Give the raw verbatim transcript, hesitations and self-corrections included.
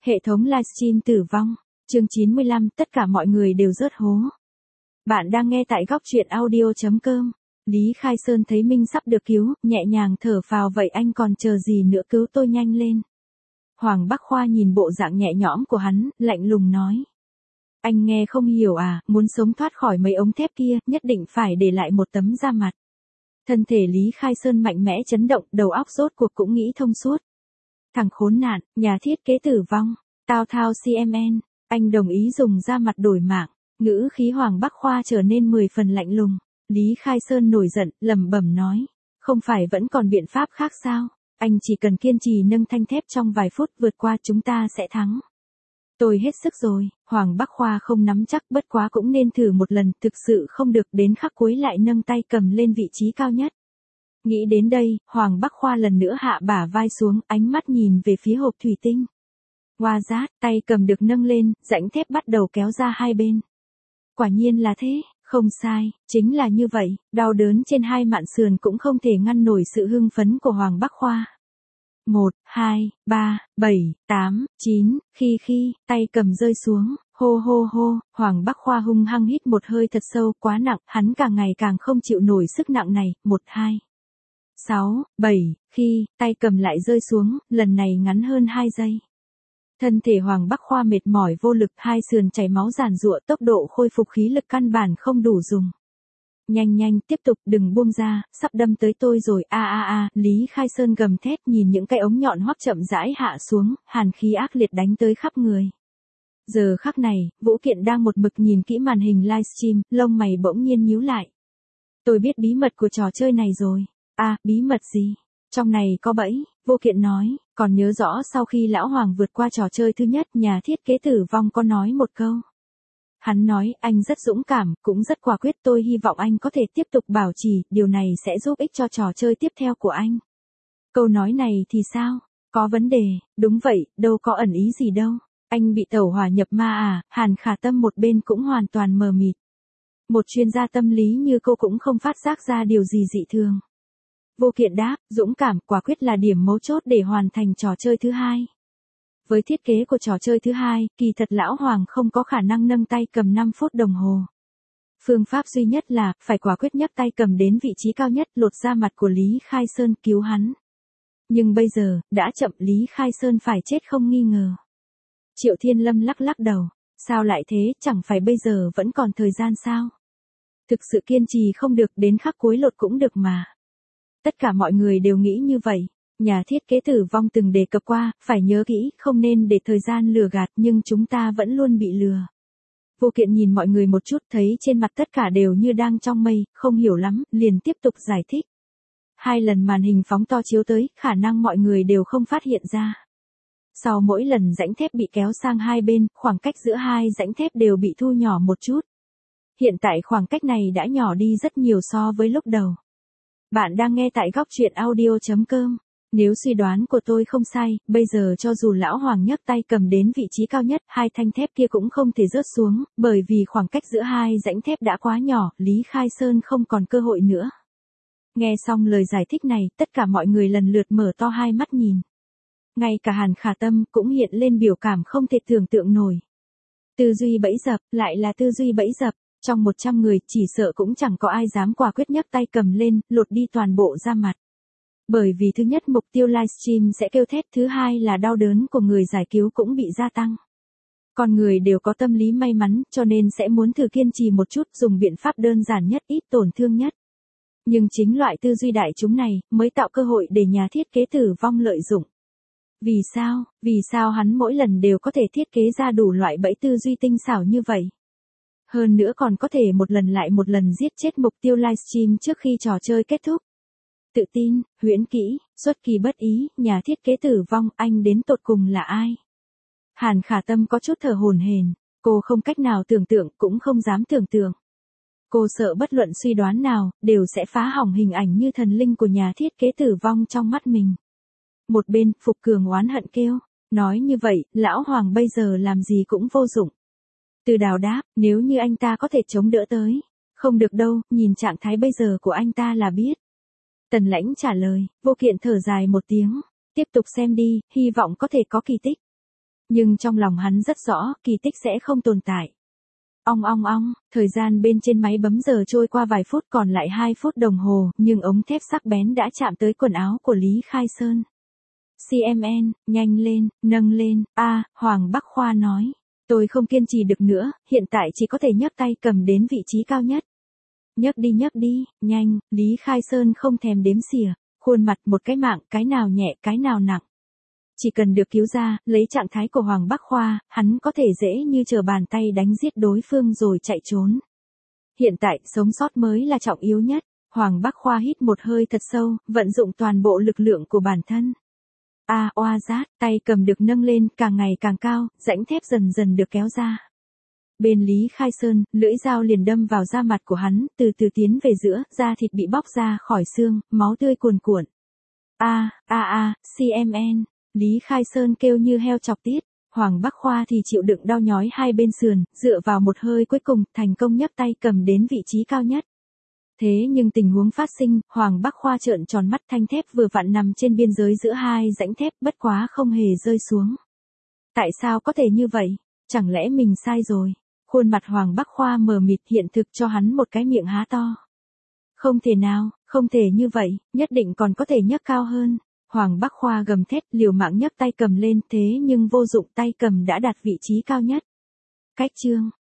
Hệ thống livestream tử vong. Chương chín mươi lăm, tất cả mọi người đều rớt hố. Bạn đang nghe tại góc truyện audio chấm com. Lý Khai Sơn thấy Minh sắp được cứu, nhẹ nhàng thở phào, vậy anh còn chờ gì nữa, cứu tôi nhanh lên. Hoàng Bắc Khoa nhìn bộ dạng nhẹ nhõm của hắn, lạnh lùng nói. Anh nghe không hiểu à, muốn sống thoát khỏi mấy ống thép kia, nhất định phải để lại một tấm da mặt. Thân thể Lý Khai Sơn mạnh mẽ chấn động, đầu óc rốt cuộc cũng nghĩ thông suốt. Thằng khốn nạn, nhà thiết kế tử vong, Tào Thao xê em en, anh đồng ý dùng da mặt đổi mạng. Ngữ khí Hoàng Bắc Khoa trở nên mười phần lạnh lùng. Lý Khai Sơn nổi giận, lẩm bẩm nói, không phải vẫn còn biện pháp khác sao? Anh chỉ cần kiên trì nâng thanh thép trong vài phút, vượt qua chúng ta sẽ thắng. Tôi hết sức rồi. Hoàng Bắc Khoa không nắm chắc, bất quá cũng nên thử một lần, thực sự không được đến khắc cuối lại nâng tay cầm lên vị trí cao nhất. Nghĩ đến đây, Hoàng Bắc Khoa lần nữa hạ bả vai xuống, ánh mắt nhìn về phía hộp thủy tinh. Hoa rát, tay cầm được nâng lên, rãnh thép bắt đầu kéo ra hai bên. Quả nhiên là thế, không sai, chính là như vậy, đau đớn trên hai mạn sườn cũng không thể ngăn nổi sự hưng phấn của Hoàng Bắc Khoa. Một, hai, ba, bảy, tám, chín, khi khi, tay cầm rơi xuống, hô hô hô, Hoàng Bắc Khoa hung hăng hít một hơi thật sâu, quá nặng, hắn càng ngày càng không chịu nổi sức nặng này, một, hai, sáu, bảy, khi, tay cầm lại rơi xuống, lần này ngắn hơn hai giây. Thân thể Hoàng Bắc Khoa mệt mỏi vô lực, hai sườn chảy máu giàn giụa, tốc độ khôi phục khí lực căn bản không đủ dùng. Nhanh nhanh, tiếp tục, đừng buông ra, sắp đâm tới tôi rồi, a a a, Lý Khai Sơn gầm thét, nhìn những cái ống nhọn hoắt chậm rãi hạ xuống, hàn khí ác liệt đánh tới khắp người. Giờ khắc này, Vũ Kiện đang một mực nhìn kỹ màn hình livestream, lông mày bỗng nhiên nhíu lại. Tôi biết bí mật của trò chơi này rồi. À, bí mật gì? Trong này có bẫy, Vô Kiện nói, còn nhớ rõ sau khi Lão Hoàng vượt qua trò chơi thứ nhất, nhà thiết kế tử vong có nói một câu. Hắn nói, anh rất dũng cảm, cũng rất quả quyết, tôi hy vọng anh có thể tiếp tục bảo trì, điều này sẽ giúp ích cho trò chơi tiếp theo của anh. Câu nói này thì sao? Có vấn đề, đúng vậy, đâu có ẩn ý gì đâu. Anh bị tẩu hỏa nhập ma à? Hàn Khả Tâm một bên cũng hoàn toàn mờ mịt. Một chuyên gia tâm lý như cô cũng không phát giác ra điều gì dị thường. Vô Kiện đáp, dũng cảm, quả quyết là điểm mấu chốt để hoàn thành trò chơi thứ hai. Với thiết kế của trò chơi thứ hai, kỳ thật Lão Hoàng không có khả năng nâng tay cầm năm phút đồng hồ. Phương pháp duy nhất là, phải quả quyết nhấc tay cầm đến vị trí cao nhất, lột da mặt của Lý Khai Sơn, cứu hắn. Nhưng bây giờ, đã chậm, Lý Khai Sơn phải chết không nghi ngờ. Triệu Thiên Lâm lắc lắc đầu, sao lại thế, chẳng phải bây giờ vẫn còn thời gian sao? Thực sự kiên trì không được, đến khắc cuối lột cũng được mà. Tất cả mọi người đều nghĩ như vậy. Nhà thiết kế tử vong từng đề cập qua, phải nhớ kỹ, không nên để thời gian lừa gạt, nhưng chúng ta vẫn luôn bị lừa. Vô Kiện nhìn mọi người một chút, thấy trên mặt tất cả đều như đang trong mây, không hiểu lắm, liền tiếp tục giải thích. Hai lần màn hình phóng to chiếu tới, khả năng mọi người đều không phát hiện ra. Sau mỗi lần rãnh thép bị kéo sang hai bên, khoảng cách giữa hai rãnh thép đều bị thu nhỏ một chút. Hiện tại khoảng cách này đã nhỏ đi rất nhiều so với lúc đầu. Bạn đang nghe tại góc truyện audio chấm com. Nếu suy đoán của tôi không sai, bây giờ cho dù Lão Hoàng nhấc tay cầm đến vị trí cao nhất, hai thanh thép kia cũng không thể rớt xuống, bởi vì khoảng cách giữa hai rãnh thép đã quá nhỏ, Lý Khai Sơn không còn cơ hội nữa. Nghe xong lời giải thích này, tất cả mọi người lần lượt mở to hai mắt nhìn. Ngay cả Hàn Khả Tâm cũng hiện lên biểu cảm không thể tưởng tượng nổi. Tư duy bẫy dập, lại là tư duy bẫy dập. Trong một trăm người, chỉ sợ cũng chẳng có ai dám quả quyết nhấc tay cầm lên, lột đi toàn bộ da mặt. Bởi vì thứ nhất, mục tiêu livestream sẽ kêu thét, thứ hai là đau đớn của người giải cứu cũng bị gia tăng. Con người đều có tâm lý may mắn, cho nên sẽ muốn thử kiên trì một chút, dùng biện pháp đơn giản nhất, ít tổn thương nhất. Nhưng chính loại tư duy đại chúng này, mới tạo cơ hội để nhà thiết kế tử vong lợi dụng. Vì sao, vì sao hắn mỗi lần đều có thể thiết kế ra đủ loại bẫy tư duy tinh xảo như vậy? Hơn nữa còn có thể một lần lại một lần giết chết mục tiêu livestream trước khi trò chơi kết thúc. Tự tin, huyễn kỹ, xuất kỳ bất ý, nhà thiết kế tử vong, anh đến tột cùng là ai? Hàn Khả Tâm có chút thở hổn hển, cô không cách nào tưởng tượng, cũng không dám tưởng tượng. Cô sợ bất luận suy đoán nào, đều sẽ phá hỏng hình ảnh như thần linh của nhà thiết kế tử vong trong mắt mình. Một bên, Phục Cường oán hận kêu, nói như vậy, Lão Hoàng bây giờ làm gì cũng vô dụng. Từ Đào đáp, nếu như anh ta có thể chống đỡ tới. Không được đâu, nhìn trạng thái bây giờ của anh ta là biết. Tần Lãnh trả lời, Vô Kiện thở dài một tiếng. Tiếp tục xem đi, hy vọng có thể có kỳ tích. Nhưng trong lòng hắn rất rõ, kỳ tích sẽ không tồn tại. Ong ong ong, thời gian bên trên máy bấm giờ trôi qua vài phút, còn lại hai phút đồng hồ, nhưng ống thép sắc bén đã chạm tới quần áo của Lý Khai Sơn. xê em en, nhanh lên, nâng lên, a, Hoàng Bắc Khoa nói. Tôi không kiên trì được nữa, hiện tại chỉ có thể nhấc tay cầm đến vị trí cao nhất. Nhấc đi nhấc đi, nhanh, Lý Khai Sơn không thèm đếm xỉa, khuôn mặt một cái mạng, cái nào nhẹ cái nào nặng. Chỉ cần được cứu ra, lấy trạng thái của Hoàng Bắc Khoa, hắn có thể dễ như trở bàn tay đánh giết đối phương rồi chạy trốn. Hiện tại, sống sót mới là trọng yếu nhất. Hoàng Bắc Khoa hít một hơi thật sâu, vận dụng toàn bộ lực lượng của bản thân. A oa rát, tay cầm được nâng lên, càng ngày càng cao, rãnh thép dần dần được kéo ra. Bên Lý Khai Sơn, lưỡi dao liền đâm vào da mặt của hắn, từ từ tiến về giữa, da thịt bị bóc ra khỏi xương, máu tươi cuồn cuộn. A, a a, xê em en, Lý Khai Sơn kêu như heo chọc tiết, Hoàng Bắc Khoa thì chịu đựng đau nhói hai bên sườn, dựa vào một hơi cuối cùng, thành công nhấc tay cầm đến vị trí cao nhất. Thế nhưng tình huống phát sinh, Hoàng Bắc Khoa trợn tròn mắt, thanh thép vừa vặn nằm trên biên giới giữa hai rãnh thép, bất quá không hề rơi xuống. Tại sao có thể như vậy? Chẳng lẽ mình sai rồi? Khuôn mặt Hoàng Bắc Khoa mờ mịt, hiện thực cho hắn một cái miệng há to. Không thể nào, không thể như vậy, nhất định còn có thể nhấc cao hơn. Hoàng Bắc Khoa gầm thét, liều mạng nhấc tay cầm lên, thế nhưng vô dụng, tay cầm đã đạt vị trí cao nhất. Cách chương